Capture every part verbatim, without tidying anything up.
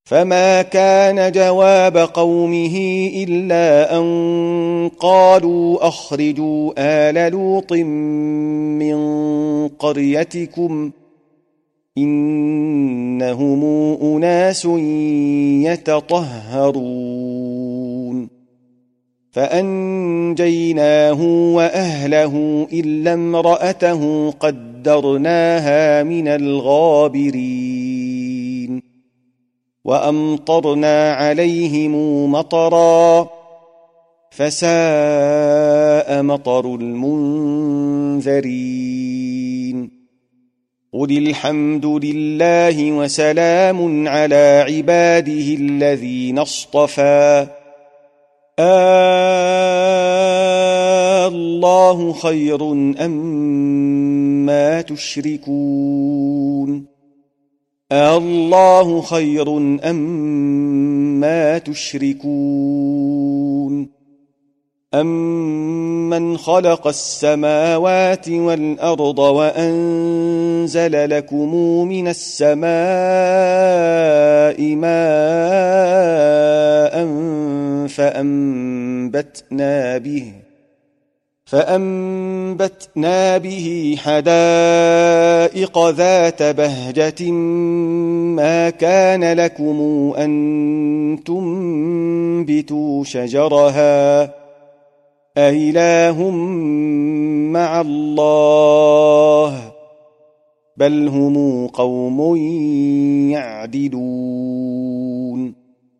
فما كان جواب قومه إلا أن قالوا أخرجوا آل لوط من قريتكم إنهم أناس يتطهرون فأنجيناه وأهله إلا امرأته قدرناها من الغابرين وأمطرنا عليهم مطرا فساء مطر المنذرين قل الحمد لله وسلام على عباده الذين اصطفى الله خير أما تشركون الله خير أما تشركون أمن خلق السماوات والأرض وأنزل لكم من السماء ماء فأنبتنا به فأنبتنا به حدائق ذات بهجة ما كان لكم أن تنبتوا شجرها أإله مع الله بل هم قوم يعدلون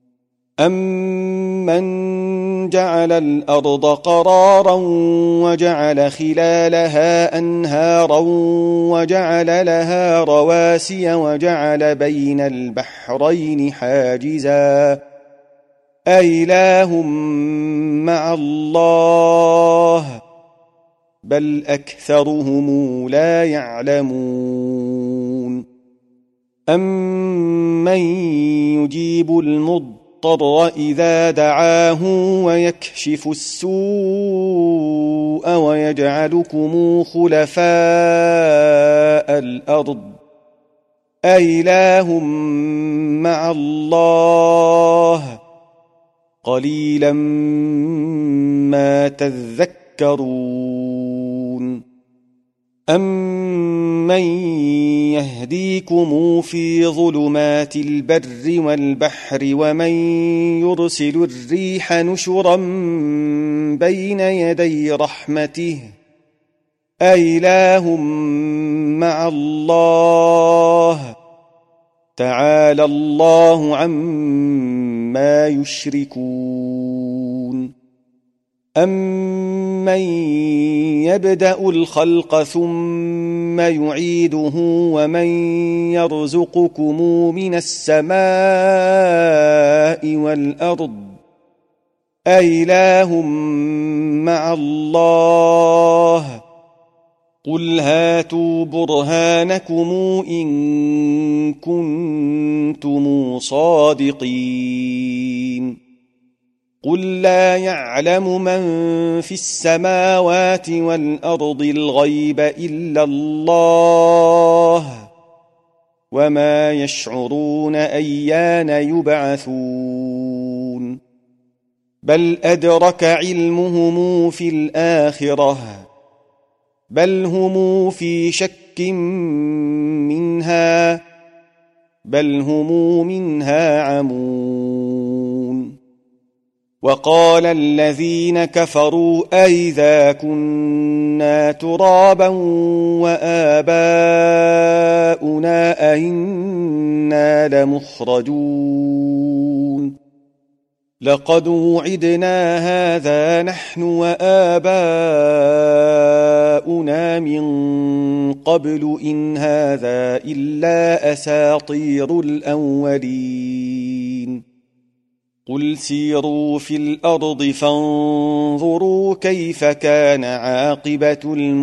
أمن جعل الأرض قرارا وجعل خلالها أنهارا وجعل لها رواسي وجعل بين البحرين حاجزا أإله مع الله بل أكثرهم لا يعلمون أمن يجيب المضطر إذا دعاه ويكشف السوء ويجعلكم خلفاء الأرض أإله مع الله قليلا ما تذكرون أمن يهديكم في ظلمات البر والبحر ومن يرسل الريح نشرا بين يدي رحمته أإله مع الله تعالى الله عما يشركون أمن يبدأ الخلق ثم يعيده ومن يرزقكم من السماء والأرض أإله مع الله قل هاتوا برهانكم إن كنتم صادقين قل لا يعلم من في السماوات والأرض الغيب إلا الله وما يشعرون أيان يبعثون بل أدرك علمهم في الآخرة بل هم في شك منها بل هم منها عمون وقال الذين كفروا أئذا كنا ترابا وآباؤنا أئنا لمخرجون لقد وعدنا هذا نحن وآباؤنا من قبل إن هذا إلا أساطير الأولين قل سيروا في الأرض فانظروا كيف كان عاقبة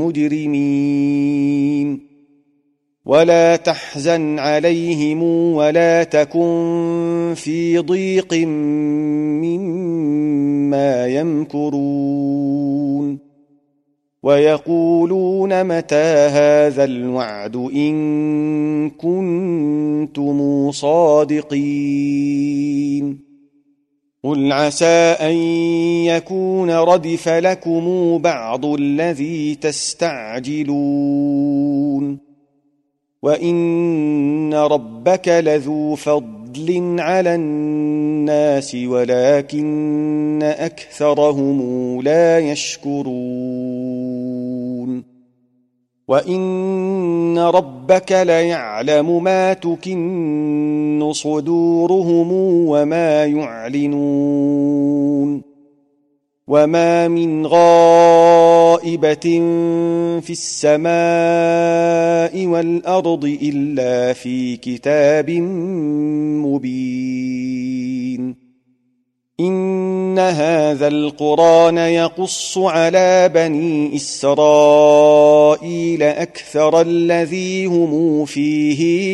المجرمين ولا تحزن عليهم ولا تكن في ضيق مما يمكرون ويقولون متى هذا الوعد إن كنتم صادقين قل عسى أن يكون ردف لكم بعض الذي تستعجلون وإن ربك لذو فضل على الناس ولكن أكثرهم لا يشكرون وإن ربك ليعلم ما تكن صدورهم وما يعلنون وما من غائبة في السماء والأرض إلا في كتاب مبين إن هذا القرآن يقص على بني إسرائيل أكثر الذي هم فيه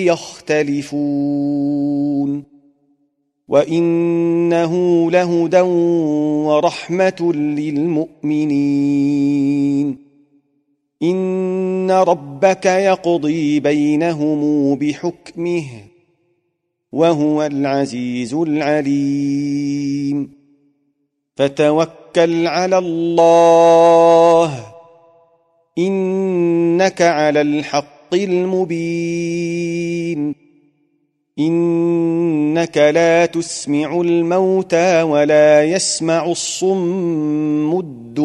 يختلفون وإنه لهدى ورحمة للمؤمنين إن ربك يقضي بينهم بحكمه وهو العزيز العليم فتوكل على الله إنك على الحق المبين إنك لا تسمع الموتى ولا يسمع الصم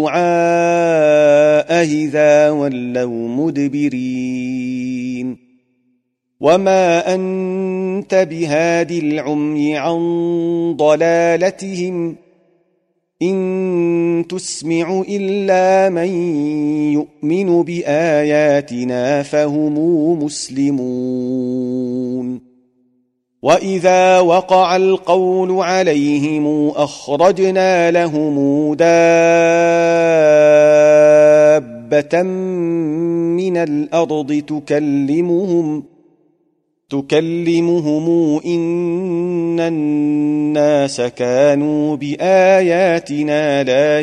الدعاء إذا ولوا مدبرين وما أنت بهاد العمي عن ضلالتهم إن تسمع إلا من يؤمن بآياتنا فهم مسلمون وإذا وقع القول عليهم أخرجنا لهم دابة من الأرض تكلمهم تكلمهم إن الناس كانوا بآياتنا لا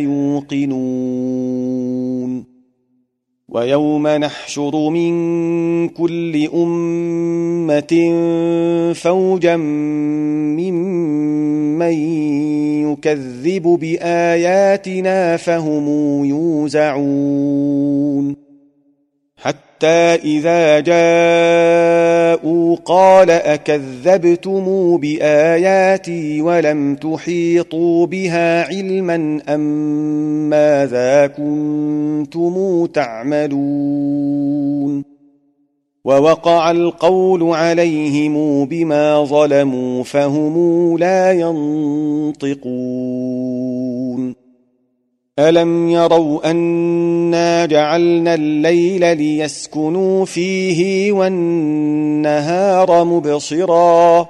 يوقنون ويوم نحشر من كل أمة فوجا ممن يكذب بآياتنا فهم يوزعون حتى إذا جاءوا قال أكذبتم بآياتي ولم تحيطوا بها علما أم ماذا كنتم تعملون ووقع القول عليهم بما ظلموا فهم لا ينطقون ألم يروا أنا جعلنا الليل ليسكنوا فيه والنهار مبصرا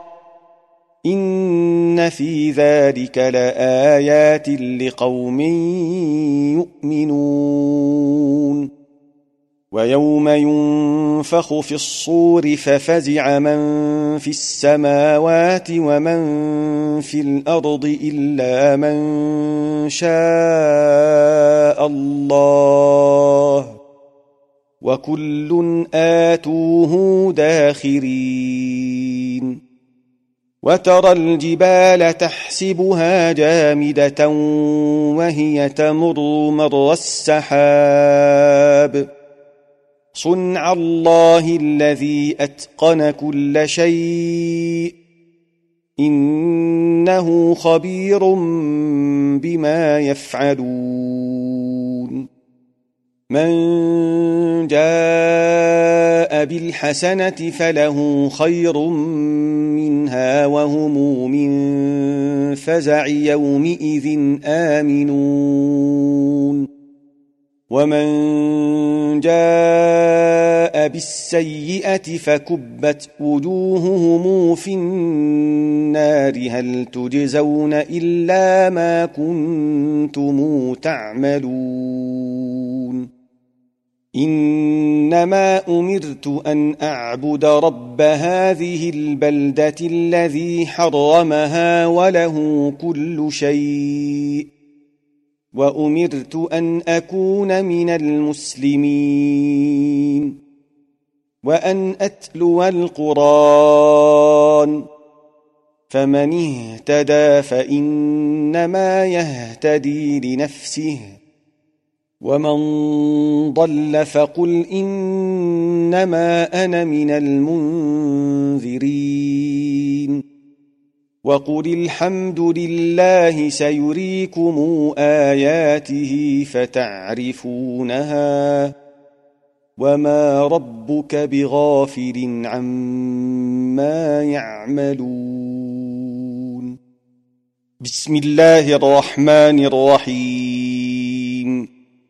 إن في ذلك لآيات لقوم يؤمنون ويوم ينفخ في الصور ففزع من في السماوات ومن في الأرض إلا من شاء الله وكل آتوه داخرين وترى الجبال تحسبها جامدة وهي تمر مر السحاب صنع الله الذي أتقن كل شيء إنه خبير بما يفعلون من جاء بالحسنة فله خير منها وهم من فزع يومئذ آمنون ومن جاء بالسيئة فكبت وجوههم في النار هل تجزون إلا ما كنتم تعملون إنما أمرت أن أعبد رب هذه البلدة الذي حرمها وله كل شيء وأمرت أن أكون من المسلمين وأن أتلو القرآن فمن اهتدى فإنما يهتدي لنفسه ومن ضل فقل إنما أنا من المنذرين وقل الحمد لله سيريكم آياته فتعرفونها وما ربك بغافل عما يعملون. بسم الله الرحمن الرحيم.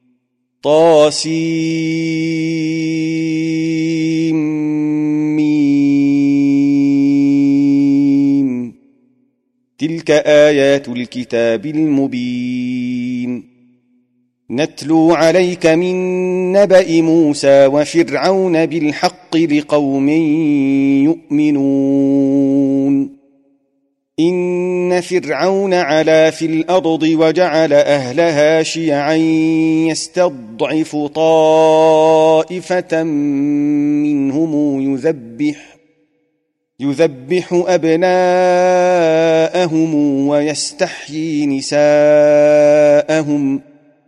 طاسيم. تلك آيات الكتاب المبين. نتلو عليك من نبأ موسى وفرعون بالحق لقوم يؤمنون. إن فرعون علا في الأرض وجعل أهلها شيعا يستضعف طائفة منهم يذبح يذبح أبناءهم ويستحيي نساءهم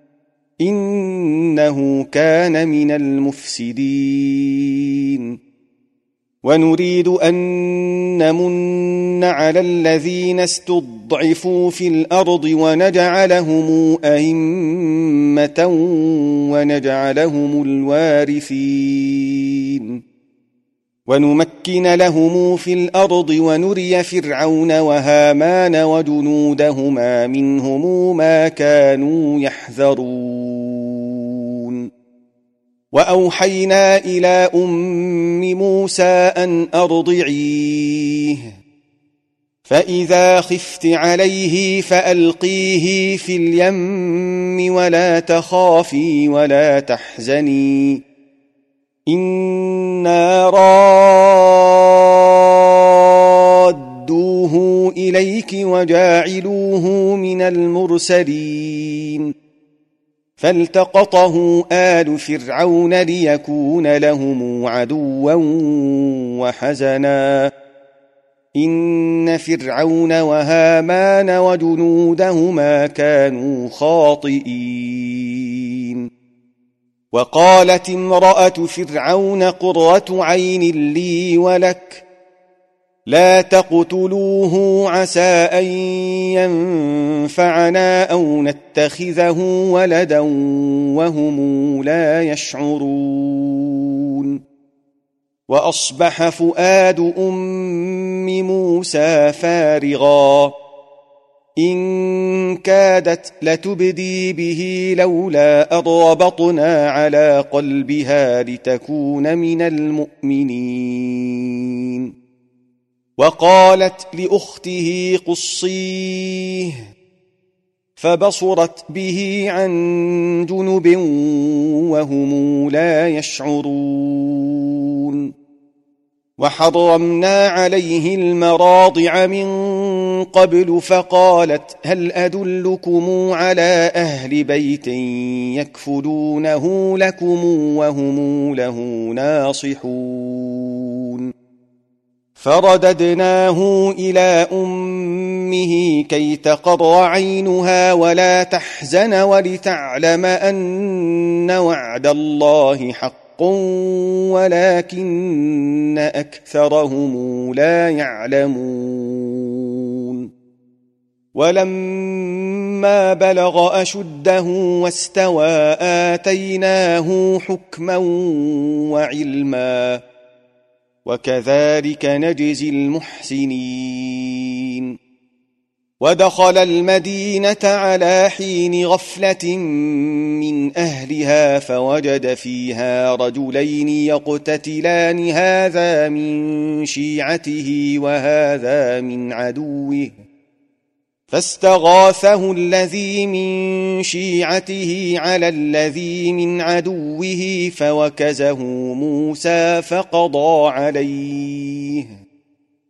إنه كان من المفسدين. ونريد أن نمن على الذين استضعفوا في الأرض ونجعلهم أئمة ونجعلهم الوارثين ونمكن لهم في الأرض ونري فرعون وهامان وجنودهما منهم ما كانوا يحذرون. وأوحينا إلى أم موسى أن أرضعيه فإذا خفت عليه فألقيه في اليم ولا تخافي ولا تحزني إنا رادوه إليك وجاعلوه من المرسلين. فالتقطه آل فرعون ليكون لهم عدوا وحزنا إن فرعون وهامان وجنودهما كانوا خاطئين. وقالت امرأة فرعون قرة عين لي ولك لا تقتلوه عسى أن ينفعنا أو نتخذه ولدا وهم لا يشعرون. وأصبح فؤاد أم موسى فارغا إن كادت لتبدي به لولا أن ربطنا على قلبها لتكون من المؤمنين. وقالت لأخته قصيه فبصرت به عن جنب وهم لا يشعرون. وحرمنا عليه المراضع من قبل فقالت هل أدلكم على أهل بيت يكفلونه لكم وهم له ناصحون. فرددناه إلى أمه كي تقر عينها ولا تحزن ولتعلم أن وعد الله حق ولكن أكثرهم لا يعلمون. ولما بلغ أشده واستوى آتيناه حكما وعلما وكذلك نجزي المحسنين. ودخل المدينة على حين غفلة من أهلها فوجد فيها رجلين يقتتلان هذا من شيعته وهذا من عدوه فاستغاثه الذي من شيعته على الذي من عدوه فوكزه موسى فقضى عليه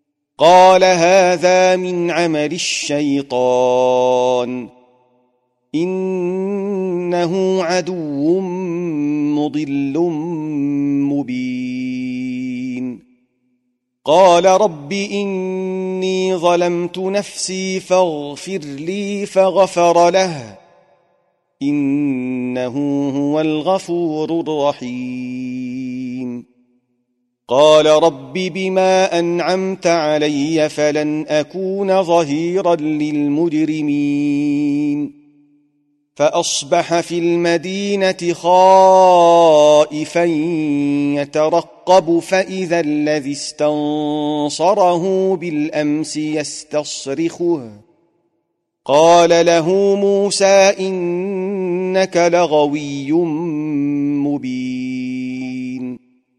قال هذا من عمل الشيطان إنه عدو مضل مبين قال رب إني ظلمت نفسي فاغفر لي فغفر له إنه هو الغفور الرحيم قال رب بما أنعمت علي فلن أكون ظهيرا للمجرمين فأصبح في المدينة خائفا يترقب فإذا الذي استنصره بالأمس يستصرخه قال له موسى إنك لغوي مبين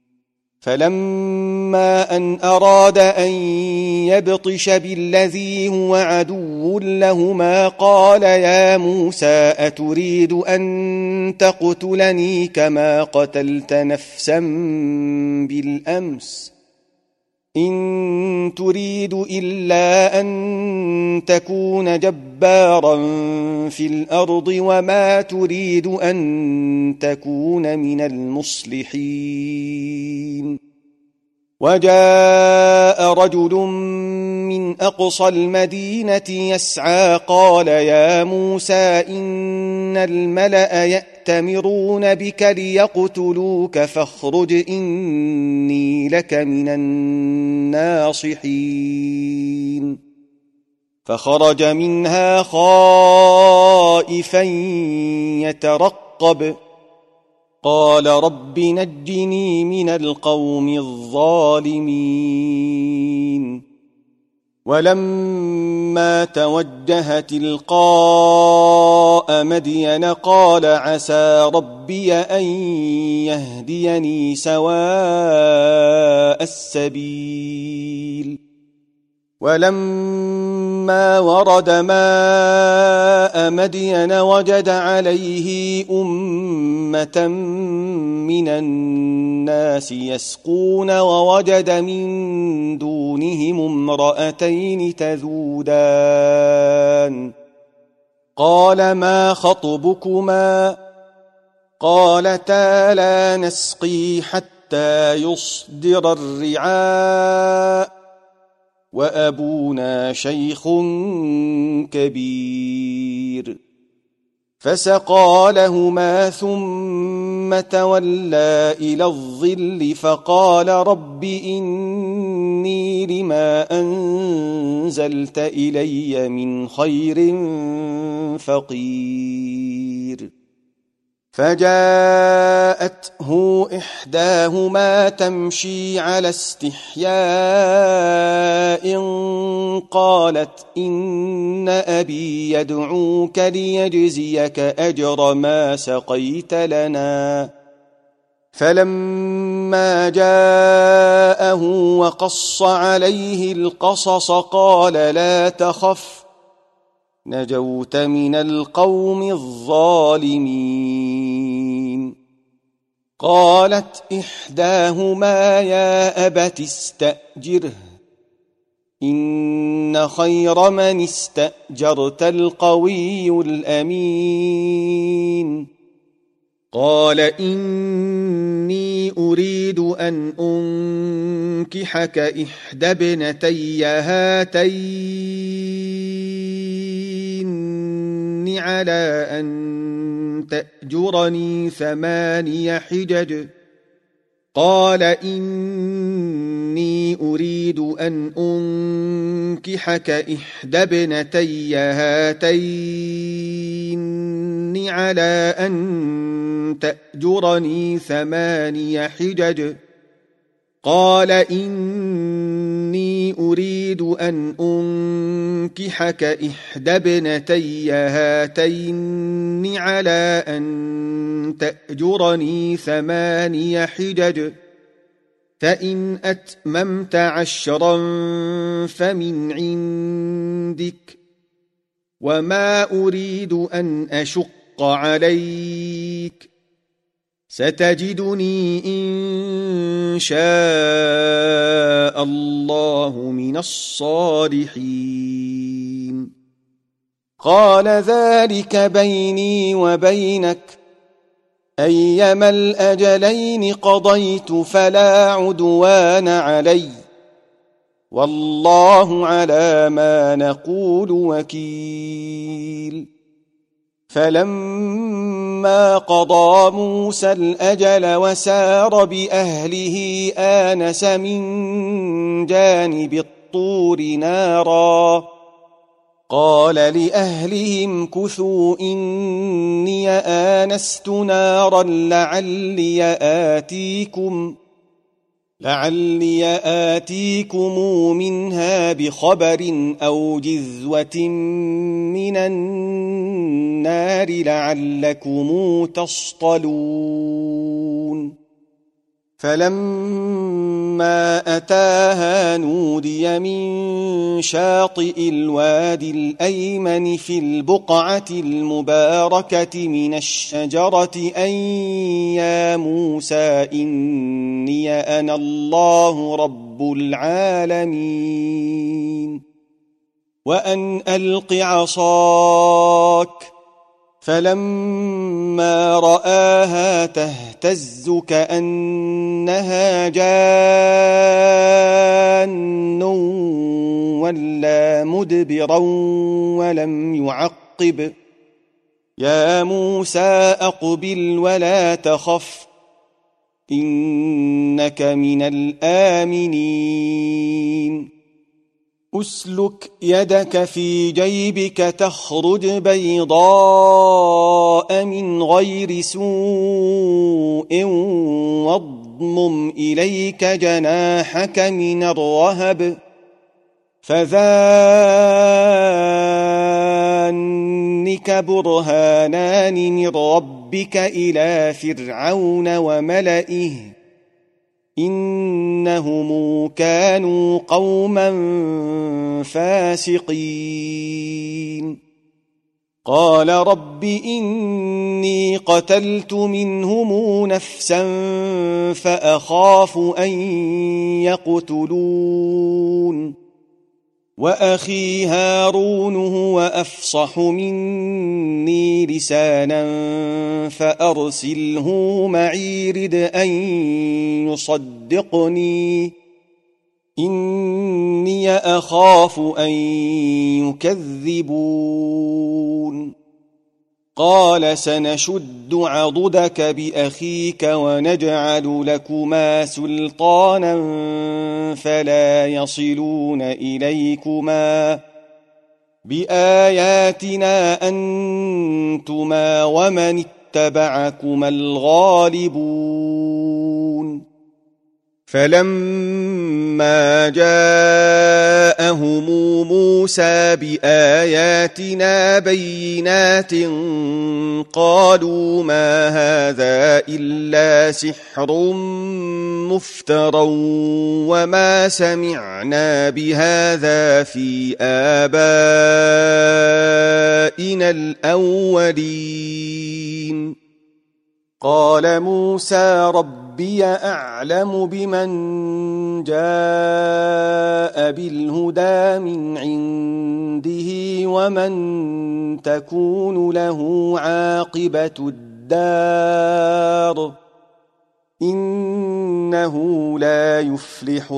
فلما أن أراد أن يبطش بالذي هو عدو لهما قال يا موسى أتريد أن تقتلني كما قتلت نفسا بالأمس إن تريد إلا أن تكون جبارا في الأرض وما تريد أن تكون من المصلحين وجاء رجل من أقصى المدينة يسعى قال يا موسى إن الملأ يأتمرون بك ليقتلوك فاخرج إني لك من الناصحين فخرج منها خائفا يترقب قال رب نجني من القوم الظالمين ولما توجه تلقاء مدين قال عسى ربي أن يهديني سواء السبيل ولما ورد ماء مدين وجد عليه أمة من الناس يسقون ووجد من دونهم امرأتين تذودان قال ما خطبكما قالتا لا نسقي حتى يصدر الرعاء وأبونا شيخ كبير فسقى لهما ثم تولى إلى الظل فقال رب إني لما أنزلت إلي من خير فقير فجاءته إحداهما تمشي على استحياء قالت إن أبي يدعوك ليجزيك أجر ما سقيت لنا فلما جاءه وقص عليه القصص قال لا تخف نجوت من القوم الظالمين قالت إحداهما يا أبت استأجره إن خير من استأجرت القوي الأمين قال إني أريد أن أنكحك إحدى ابنتي هاتين على أن تأجرني ثماني حجج قال إني أريد أن أنكحك إحدى ابنتي هاتين على أن تأجرني ثماني حجج قال إني أريد أن أنكحك إحدى ابنتي هاتين على أن تأجرني ثماني حجج فإن أتممت عشرا فمن عندك وما أريد أن أشق عليك ستجدني إن شاء الله من الصالحين قال ذلك بيني وبينك أيما الأجلين قضيت فلا عدوان علي والله على ما نقول وكيل فلما قضى موسى الأجل وسار بأهله آنس من جانب الطور نارا قال لأهلهم كثوا إني آنست نارا لعلي آتيكم لعلي آتيكم منها بخبر أو جذوة من النار لعلكم تصطلون فلما أتاها نودي من شاطئ الوادي الأيمن في البقعة المباركة من الشجرة أن يا موسى إني أنا الله رب العالمين وأن ألق عصاك فلما رآها تهتز كأنها جان ولا مدبرا ولم يعقب يا موسى أقبل ولا تخف إنك من الآمنين أسلك يدك في جيبك تخرج بيضاء من غير سوء واضمم إليك جناحك من الرهب فذانك برهانان من ربك إلى فرعون وملئه إنهم كانوا قوما فاسقين قال رب إني قتلت منهم نفسا فأخاف أن يقتلون وأخي هارون هو أفصح مني لسانا فأرسله معي رد أن يصدقني إني أخاف أن يكذبون قال سنشد عضدك بأخيك ونجعل لكما سلطانا فلا يصلون إليكما بآياتنا أنتما ومن اتبعكما الغالبون فلما جاءهم موسى بآياتنا بينات قالوا ما هذا إلا سحر مفترى وما سمعنا بهذا في آبائنا الأولين قال موسى ربي أعلم بمن جاء بالهدى من عنده ومن تكون له عاقبة الدار إنه لا يفلح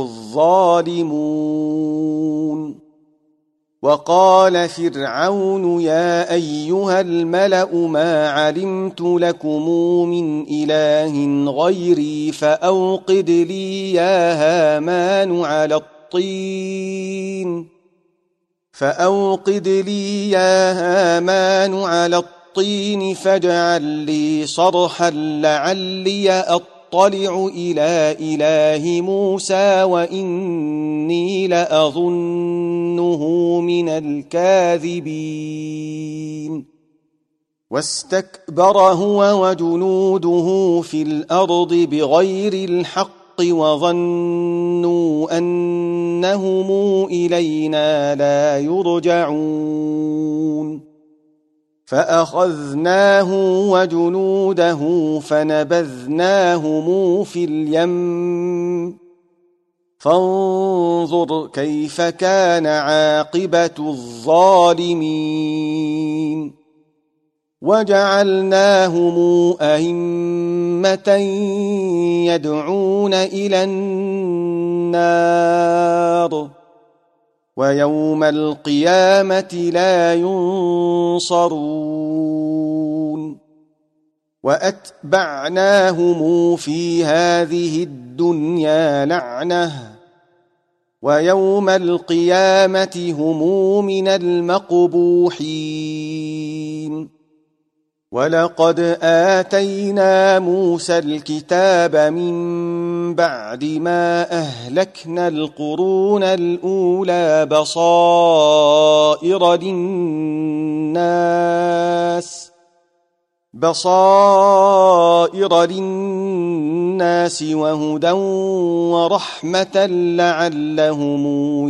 الظالمون وقال فرعون يا أيها الملأ ما علمت لكم من إله غيري فأوقد لي يا هامان على الطين فأوقد لي يا هامان على الطين فاجعل لي صرحا لعلي أطلع إلى إله موسى وإني لأظنه من الكاذبين واستكبر هو وجنوده في الأرض بغير الحق وظنوا أنهم إلينا لا يرجعون فأخذناه وجنوده فنبذناهم في اليم فانظر كيف كان عاقبة الظالمين وجعلناهم أئمة يدعون إلى النار ويوم القيامة لا ينصرون وأتبعناهم في هذه الدنيا لعنة ويوم القيامة هم من المقبوحين ولقد آتينا موسى الكتاب من بعد ما أهلكنا القرون الأولى بصائر للناس بصائر للناس وهدى ورحمة لعلهم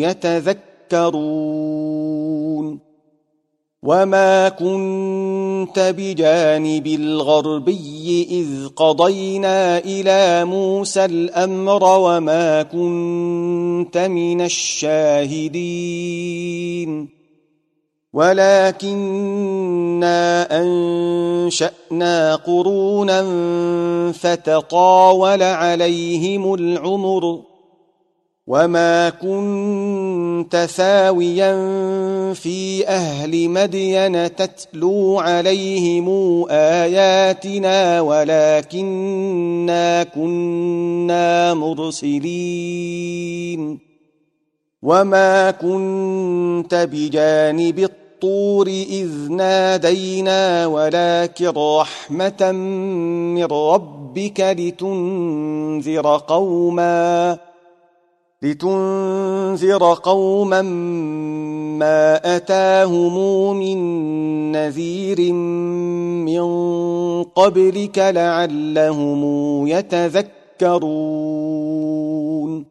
يتذكرون وما كنت بجانب الغربي إذ قضينا إلى موسى الأمر وما كنت من الشاهدين ولكننا أنشأنا قرونا فتطاول عليهم العمر وما كنت ثاويا في أهل مدين تتلو عليهم آياتنا ولكننا كنا مرسلين وما كنت بجانب الطور إذ نادينا ولكن رحمة من ربك لتنذر قوما لتنذر قوما ما أتاهم من نذير من قبلك لعلهم يتذكرون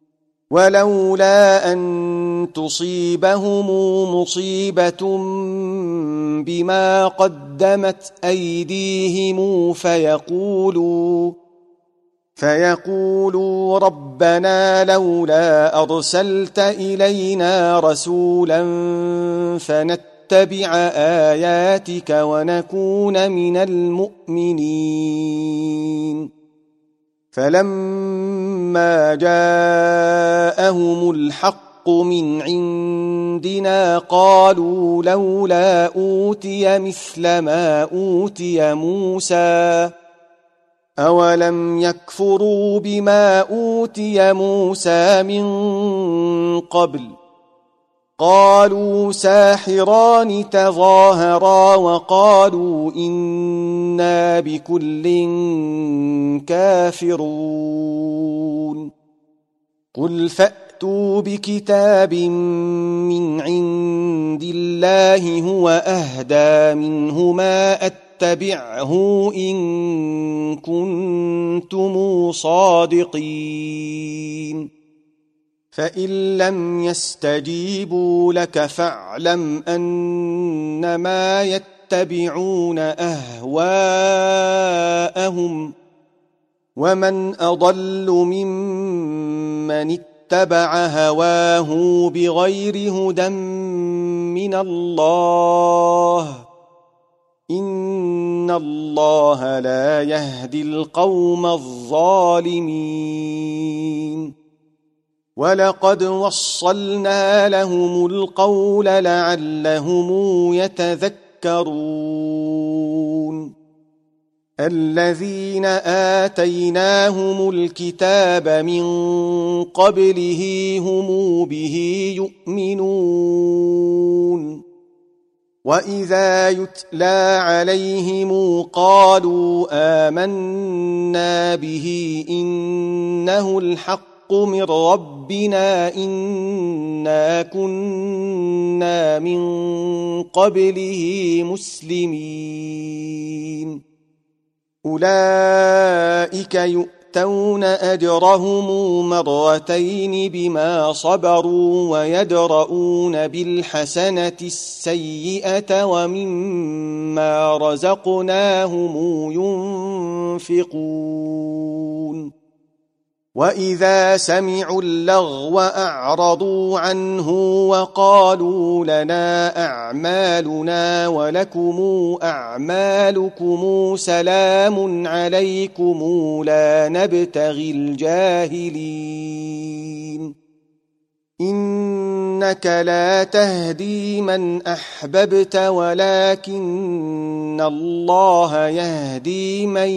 ولولا أن تصيبهم مصيبة بما قدمت أيديهم فيقولوا فيقولوا ربنا لولا أرسلت إلينا رسولا فنتبع آياتك ونكون من المؤمنين فلما جاءهم الحق من عندنا قالوا لولا أوتي مثل ما أوتي موسى أولم يكفروا بما أوتي موسى من قبل قالوا ساحران تظاهرا وقالوا إنا بكل كافرون قل فأتوا بكتاب من عند الله هو أهدى منهما اتبعه إن كنتم صادقين فإن لم يستجيبوا لك فاعلم أنما يتبعون أهواءهم ومن أضل ممن اتبع هواه بغير هدى من الله إن الله لا يهدي القوم الظالمين ولقد وصلنا لهم القول لعلهم يتذكرون الذين آتيناهم الكتاب من قبله هم به يؤمنون وإذا يتلى عليهم قالوا آمنا به إنه الحق من ربنا إنا كنا من قبله مسلمين أولئك يؤتون أجرهم مرتين بما صبروا ويدرؤون بالحسنة السيئة ومما رزقناهم ينفقون وإذا سمعوا اللغو أعرضوا عنه وقالوا لنا أعمالنا ولكم أعمالكم سلام عليكم لا نبتغي الجاهلين إنك لا تهدي من أحببت ولكن الله يهدي من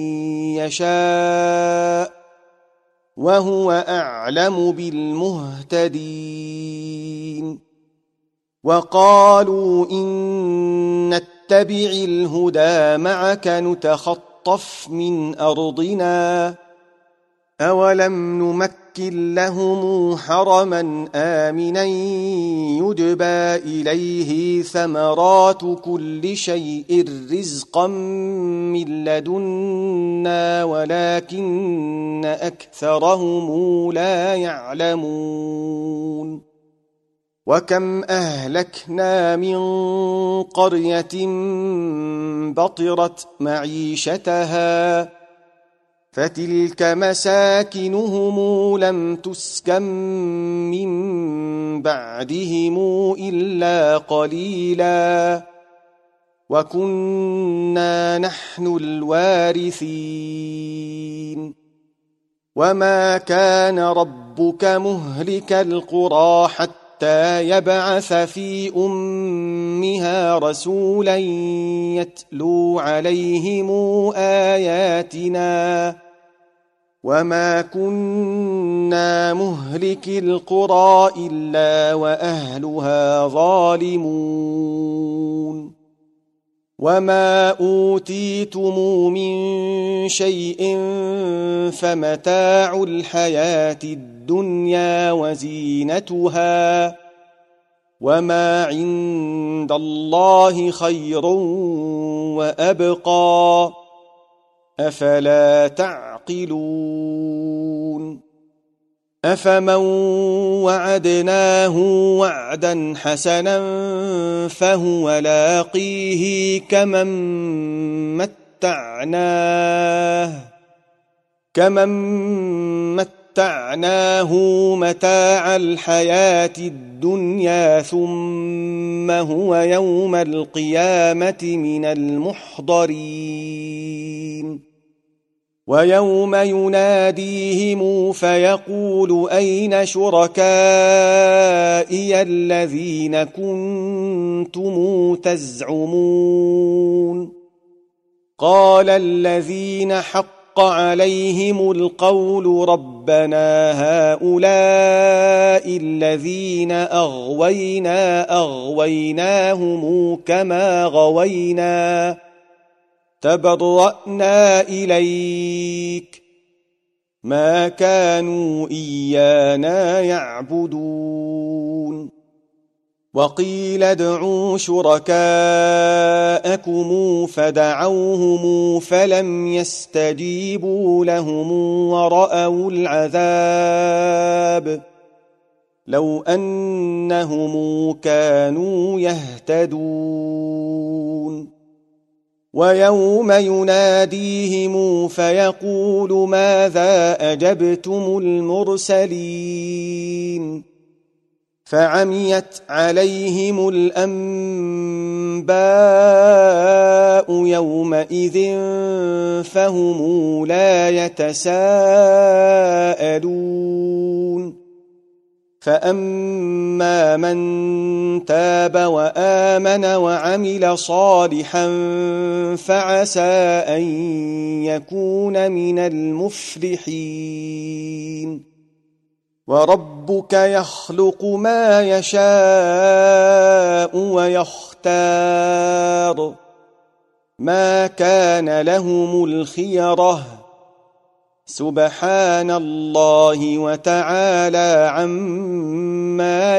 يشاء وهو أعلم بالمهتدين وقالوا إن نتبع الهدى معك نتخطف من أرضنا أولم نمكن لهم حرما آمنا يجبى إليه ثمرات كل شيء رزقا من لدنا ولكن أكثرهم لا يعلمون وكم أهلكنا من قرية بطرت معيشتها فتلك مساكنهم لم تسكن من بعدهم إلا قليلا وكنا نحن الوارثين وما كان ربك مهلك القرى حتى يبعث في أمها رسولا يتلو عليهم آياتنا وما كنا مهلك القرى إلا وأهلها ظالمون وما أوتيتم من شيء فمتاع الحياة الدنيا وزينتها وما عند الله خير وأبقى أفلا تعقلون أفمن وعدناه وعدا حسنا فهو لاقيه كمن متعناه كمن متعناه متاع الحياة الدنيا ثم هو يوم القيامة من المحضرين ويوم يناديهم فيقول أين شركائي الذين كنتم تزعمون قال الذين حق عليهم القول ربنا هؤلاء الذين أغوينا أغويناهم كما غوينا تبرأنا إليك ما كانوا إيانا يعبدون وقيل ادعوا شركاءكم فدعوهم فلم يستجيبوا لهم ورأوا العذاب لو أنهم كانوا يهتدون ويوم يناديهم فيقول ماذا أجبتم المرسلين فعميت عليهم الأنباء يومئذ فهم لا يتساءلون فأما من تاب وآمن وعمل صالحا فعسى أن يكون من المفلحين وربك يخلق ما يشاء ويختار ما كان لهم الخيرة سبحان الله وتعالى عما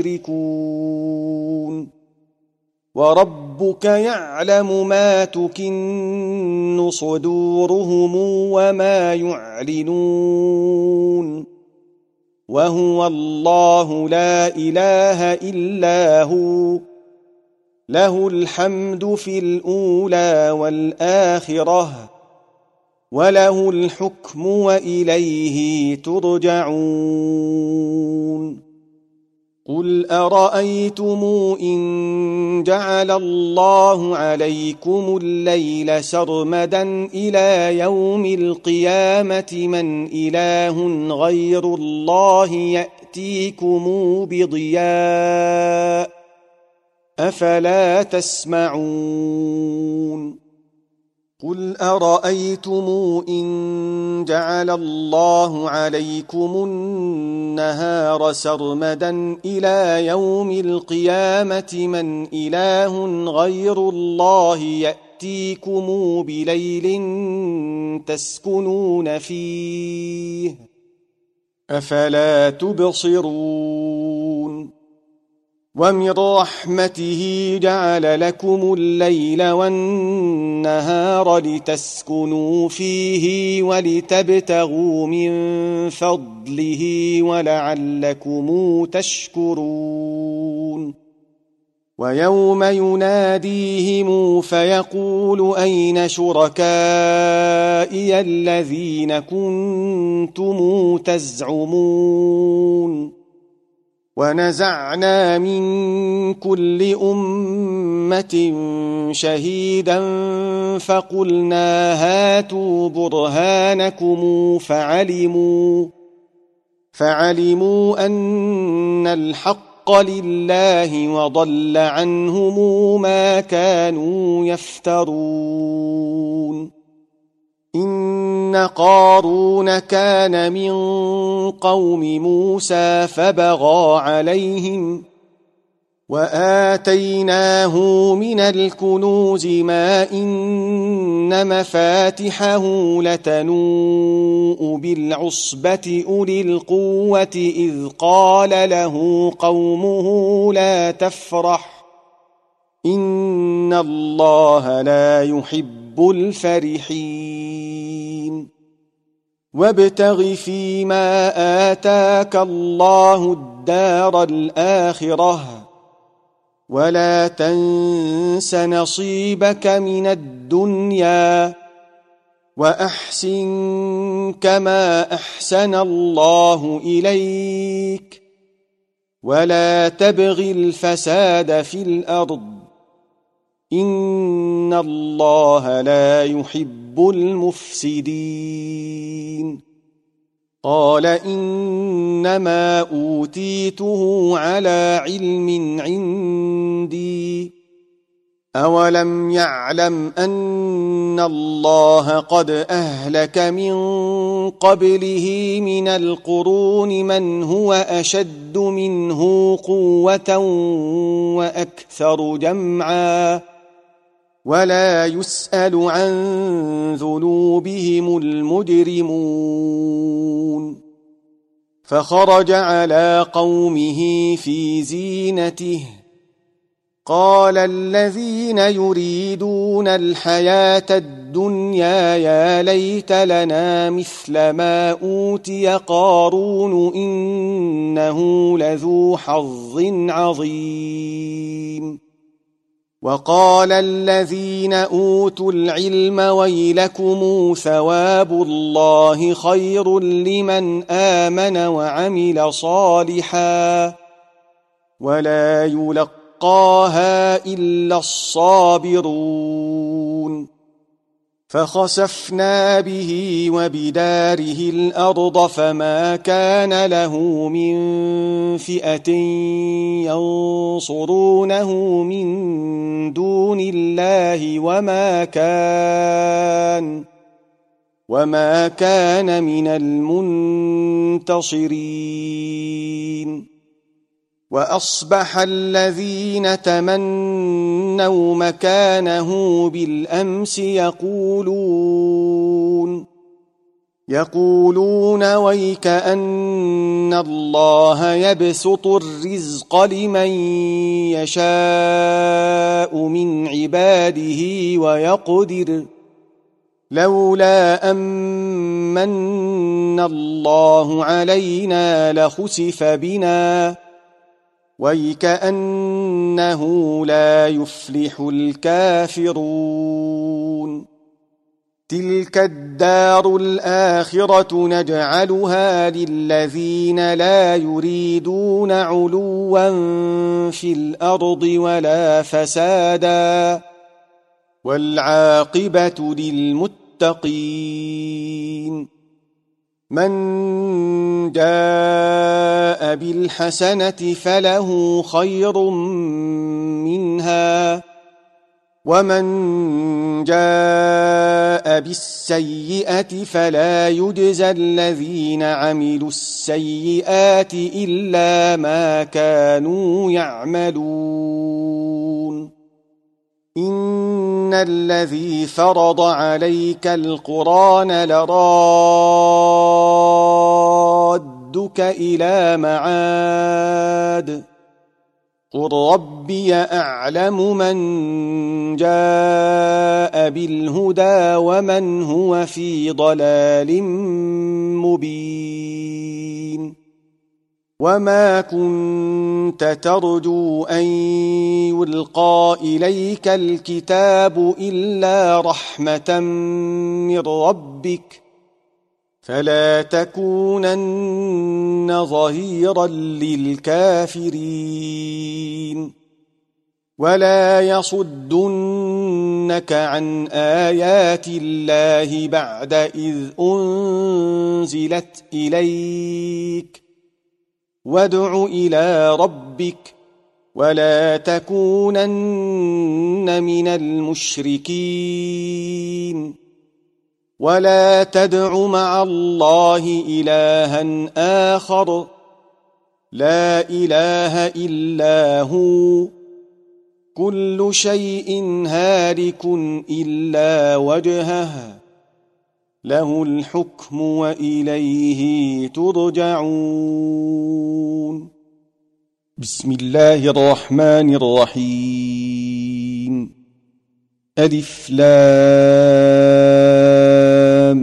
يشركون وربك يعلم ما تكن صدورهم وما يعلنون وهو الله لا إله إلا هو له الحمد في الأولى والآخرة وله الحكم وإليه ترجعون قل أرأيتم إن جعل الله عليكم الليل سرمدا إلى يوم القيامة من إله غير الله يأتيكم بضياء أفلا تسمعون قل أرأيتم إن جعل الله عليكم النهار سرمدا إلى يوم القيامة من إله غير الله يأتيكم بليل تسكنون فيه أفلا تبصرون ومن رحمته جعل لكم الليل والنهار لتسكنوا فيه ولتبتغوا من فضله ولعلكم تشكرون ويوم يناديهم فيقول أين شركائي الذين كنتم تزعمون ونزعنا من كل أمة شهيدا فقلنا هاتوا برهانكم فعلموا فعلموا أن الحق لله وضل عنهم ما كانوا يفترون إن قارون كان من قوم موسى فبغى عليهم وآتيناه من الكنوز ما إن مفاتحه لتنوء بالعصبة أولي القوة إذ قال له قومه لا تفرح إن الله لا يحب الفرحين وابتغ فيما آتاك الله الدار الآخرة ولا تنس نصيبك من الدنيا وأحسن كما أحسن الله إليك ولا تبغ الفساد في الأرض إن الله لا يحب المفسدين قال إنما أوتيته على علم عندي أولم يعلم أن الله قد أهلك من قبله من القرون من هو أشد منه قوة وأكثر جمعا ولا يسأل عن ذنوبهم المجرمون فخرج على قومه في زينته قال الذين يريدون الحياة الدنيا يا ليت لنا مثل ما أوتي قارون إنه لذو حظ عظيم وقال الذين أوتوا العلم ويلكم ثواب الله خير لمن آمن وعمل صالحا ولا يلقى يلقاها إلا الصابرون فخسفنا به وبداره الأرض فما كان له من فئة ينصرونه من دون الله وما كان وما كان من المنتصرين وأصبح الذين تمنوا مكانه بالأمس يقولون يقولون ويك أن الله يبسط الرزق لمن يشاء من عباده ويقدر لولا أمن الله علينا لخسف بنا ويكأنه لا يفلح الكافرون تلك الدار الآخرة نجعلها للذين لا يريدون علوا في الأرض ولا فسادا والعاقبة للمتقين من جاء بالحسنة فله خير منها ومن جاء بالسيئة فلا يجزى الذين عملوا السيئات إلا ما كانوا يعملون إن الذي فرض عليك القرآن لرادك إلى معاد قل ربي أعلم من جاء بالهدى ومن هو في ضلال مبين وما كنت ترجو أن يلقى إليك الكتاب إلا رحمة من ربك فلا تكونن ظهيرا للكافرين ولا يصدنك عن آيات الله بعد إذ أنزلت إليك وادع إلى ربك ولا تكونن من المشركين ولا تدع مع الله إلها آخر لا إله إلا هو كل شيء هالك إلا وجهه له الحكم وإليه ترجعون بسم الله الرحمن الرحيم ألف لام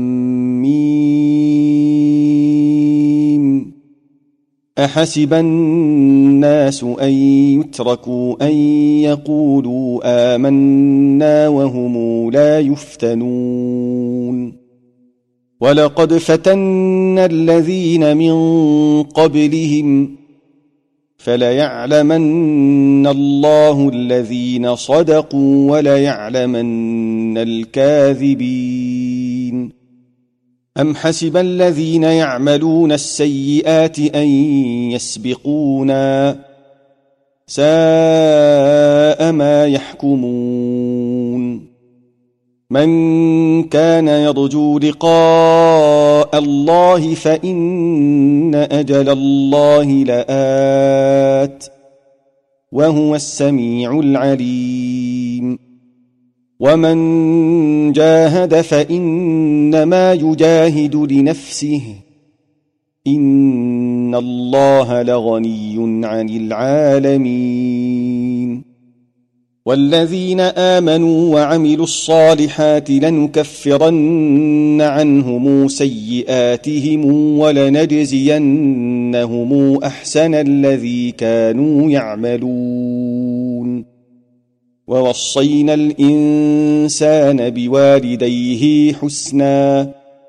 ميم أحسب الناس أن يتركوا أن يقولوا آمنا وهم لا يفتنون ولقد فتنا الذين من قبلهم فليعلمن الله الذين صدقوا وليعلمن الكاذبين أم حسب الذين يعملون السيئات أن يسبقونا ساء ما يحكمون من كان يرجو لقاء الله فإن أجل الله لآت وهو السميع العليم ومن جاهد فإنما يجاهد لنفسه إن الله لغني عن العالمين والذين آمنوا وعملوا الصالحات لنكفرن عنهم سيئاتهم ولنجزينهم أحسن الذي كانوا يعملون ووصينا الإنسان بوالديه حسنا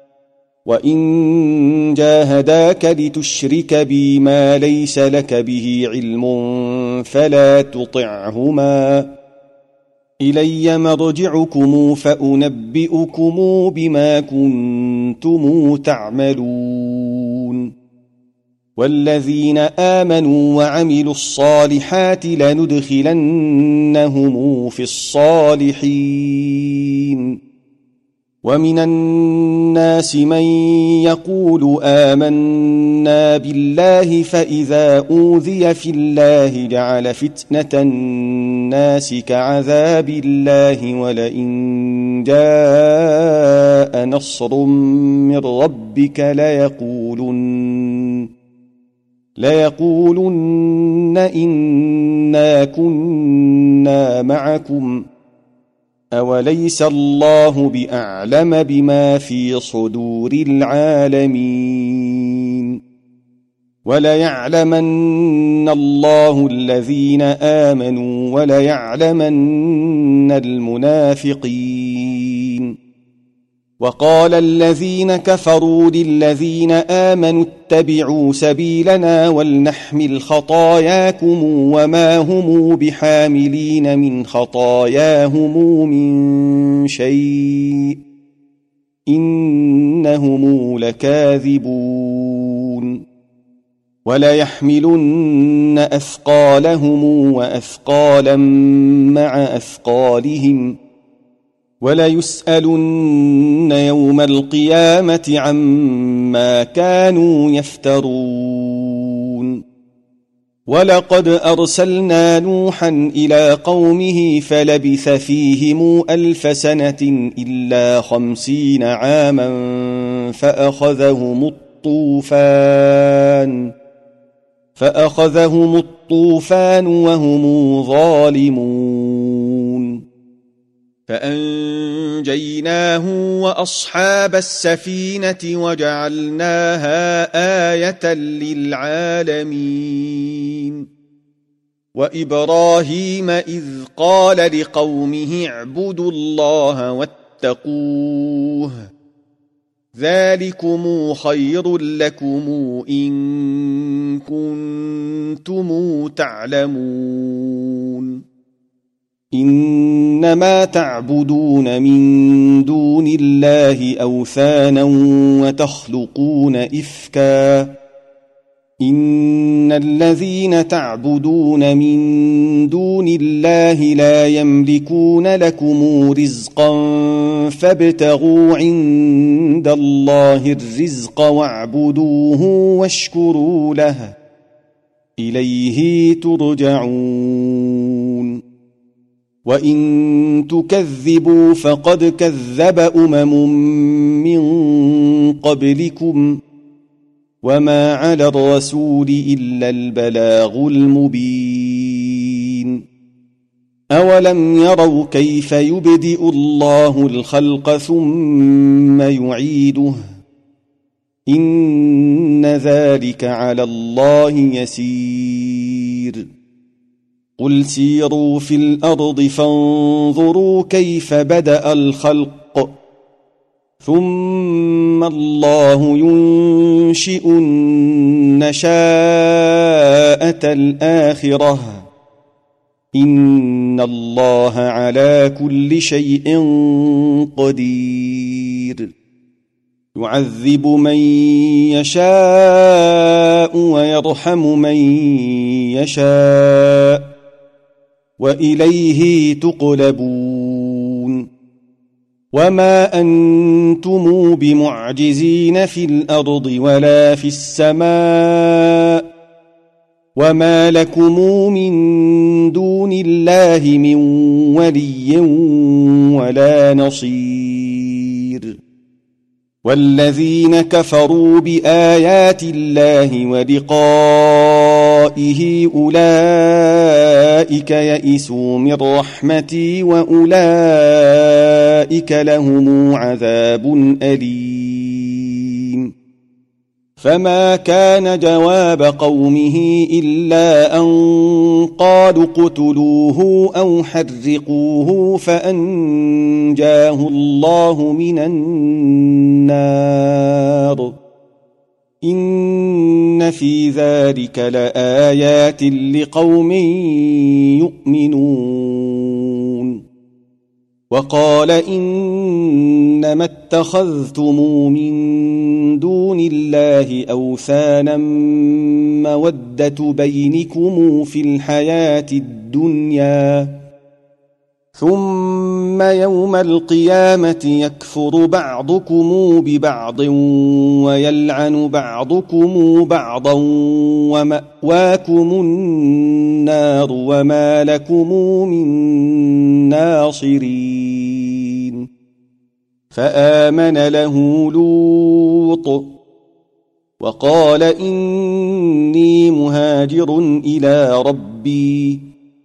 وإن جاهداك لتشرك بي ما ليس لك به علم فلا تطعهما إلي مرجعكم فأنبئكم بما كنتم تعملون والذين آمنوا وعملوا الصالحات لندخلنهم في الصالحين ومن الناس من يقول آمنا بالله فإذا أوذي في الله جعل فتنة الناس كعذاب الله ولئن جاء نصر من ربك ليقولن ليقولن إنا كنا معكم أوليس الله بأعلم بما في صدور العالمين وليعلمن الله الذين آمنوا وليعلمن المنافقين وقال الذين كفروا للذين آمنوا اتبعوا سبيلنا ولنحمل خطاياكم وما هم بحاملين من خطاياهم من شيء إنهم لكاذبون وليحملن أثقالهم وأثقالا مع أثقالهم وليسألن يوم القيامة عما كانوا يفترون ولقد أرسلنا نوحا إلى قومه فلبث فيهم ألف سنة إلا خمسين عاما فأخذهم الطوفان فأخذهم الطوفان وهم ظالمون فأنجيناه وأصحاب السفينة وجعلناها آية للعالمين وإبراهيم إذ قال لقومه اعبدوا الله واتقوه ذلكم خير لكم إن كنتم تعلمون إنما تعبدون من دون الله أوثانا وتخلقون إفكا إن الذين تعبدون من دون الله لا يملكون لكم رزقا فابتغوا عند الله الرزق واعبدوه واشكروا له إليه ترجعون وإن تكذبوا فقد كذب أمم من قبلكم وما على الرسول إلا البلاغ المبين أولم يروا كيف يبدئ الله الخلق ثم يعيده إن ذلك على الله يسير قل سيروا في الأرض فانظروا كيف بدأ الخلق ثم الله ينشئ النشاءة الآخرة إن الله على كل شيء قدير يعذب من يشاء ويرحم من يشاء وإليه تقلبون وما أنتم بمعجزين في الأرض ولا في السماء وما لكم من دون الله من ولي ولا نصير والذين كفروا بآيات الله ولقائه أولئك يئسوا من رحمتي وأولئك لهم عذاب أليم فما كان جواب قومه إلا أن قالوا اقتلوه أو حرقوه فأنجاه الله من النار إن في ذلك لآيات لقوم يؤمنون وقال إنما اتخذتم من دون الله أوثانا مودة بينكم في الحياة الدنيا ثم يوم القيامة يكفر بعضكم ببعض ويلعن بعضكم بعضا ومأواكم النار وما لكم من ناصرين فآمن له لوط وقال إني مهاجر إلى ربي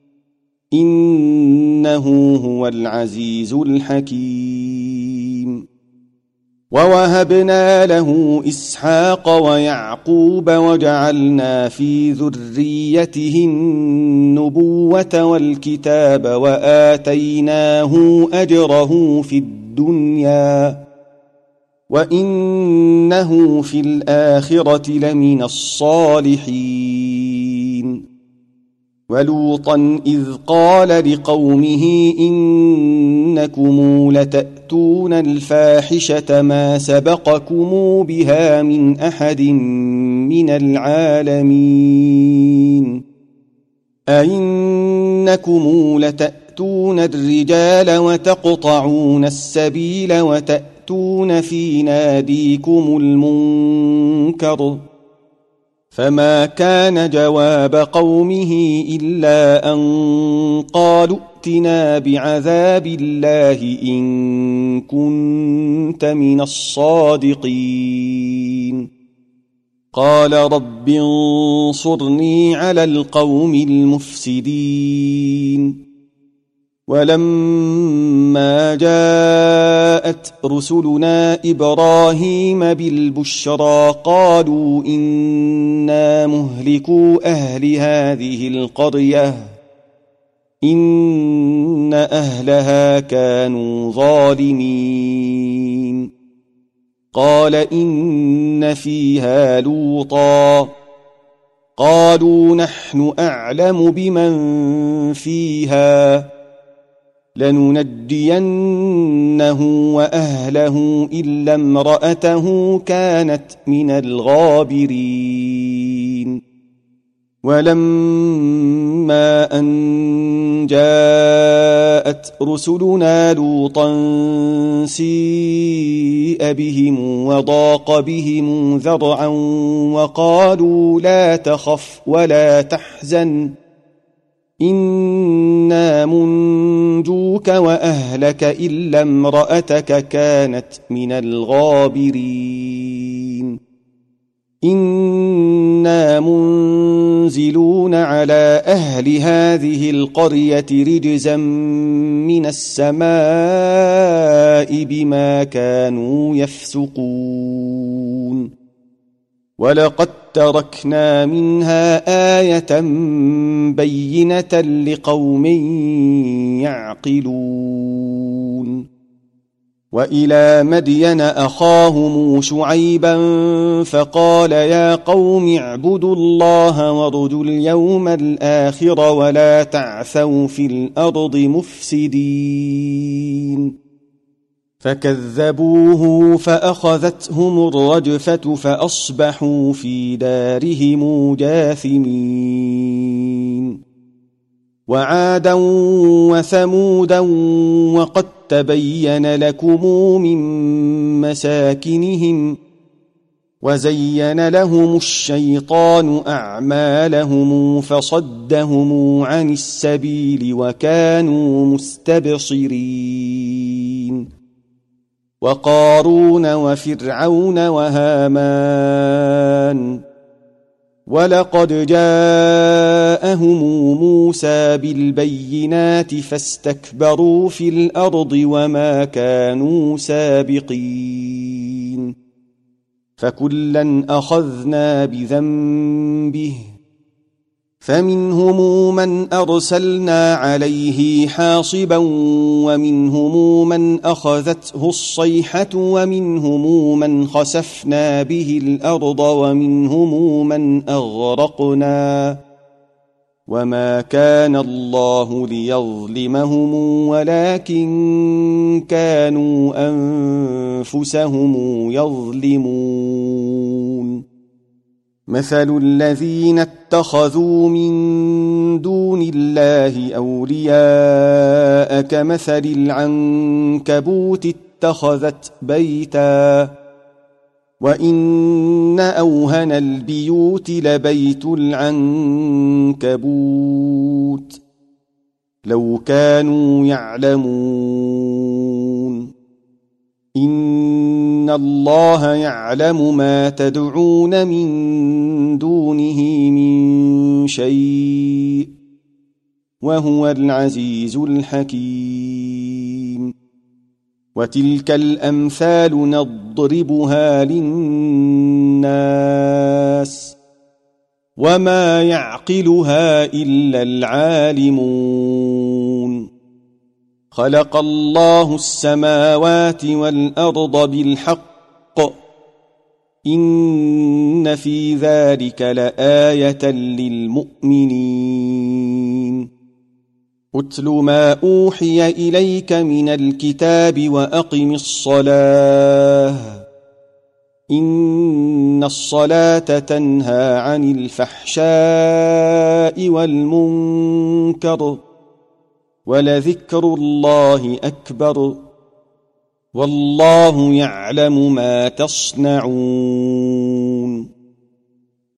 إنه هو العزيز الحكيم ووهبنا له إسحاق ويعقوب وجعلنا في ذريته النبوة والكتاب وآتيناه أجره في الدنيا وإنه في الآخرة لمن الصالحين. ولوطا إذ قال لقومه إنكم لتأتون الفاحشة ما سبقكم بها من أحد من العالمين. أئنكم لتأتون الرجال وتقطعون السبيل وتأتون في ناديكم المنكر. فما كان جواب قومه إلا أن قالوا ائتنا بعذاب الله إن كنت من الصادقين. قال رب انصرني على القوم المفسدين. ولما جاءت رسلنا إبراهيم بالبشرى قالوا إنا مهلكو أهل هذه القرية إن أهلها كانوا ظالمين. قال إن فيها لوطا قالوا نحن أعلم بمن فيها لننجينه وأهله إلا امرأته كانت من الغابرين. ولما أن جاءت رسلنا لوطا سيء بهم وضاق بهم ذرعا وقالوا لا تخف ولا تحزن إنا منجوك وأهلك إلا امرأتك كانت من الغابرين. إنا منزلون على أهل هذه القرية رجزا من السماء بما كانوا يفسقون. ولقد تركنا منها آية بينة لقوم يعقلون. وإلى مدين أخاهم شعيبا فقال يا قوم اعبدوا الله وارجوا اليوم الآخر ولا تعثوا في الأرض مفسدين. فكذبوه فأخذتهم الرجفة فأصبحوا في دارهم جاثمين. وعادا وثمودا وقد تبين لكم من مساكنهم وزين لهم الشيطان أعمالهم فصدهم عن السبيل وكانوا مستبصرين. وقارون وفرعون وهامان ولقد جاءهم موسى بالبينات فاستكبروا في الأرض وما كانوا سابقين. فكلا أخذنا بذنبه فمنهم من أرسلنا عليه حاصبا ومنهم من أخذته الصيحة ومنهم من خسفنا به الأرض ومنهم من أغرقنا. وما كان الله ليظلمهم ولكن كانوا أنفسهم يظلمون. مثل الذين اتخذوا من دون الله أولياء كمثل العنكبوت اتخذت بيتا وإن أوهن البيوت لبيت العنكبوت لو كانوا يعلمون. إن الله يعلم ما تدعون من دونه من شيء وهو العزيز الحكيم. وتلك الأمثال نضربها للناس وما يعقلها إلا العالمون. خلق الله السماوات والأرض بالحق إن في ذلك لآية للمؤمنين أتل ما أوحي إليك من الكتاب وأقم الصلاة إن الصلاة تنهى عن الفحشاء والمنكر ولذكر الله أكبر والله يعلم ما تصنعون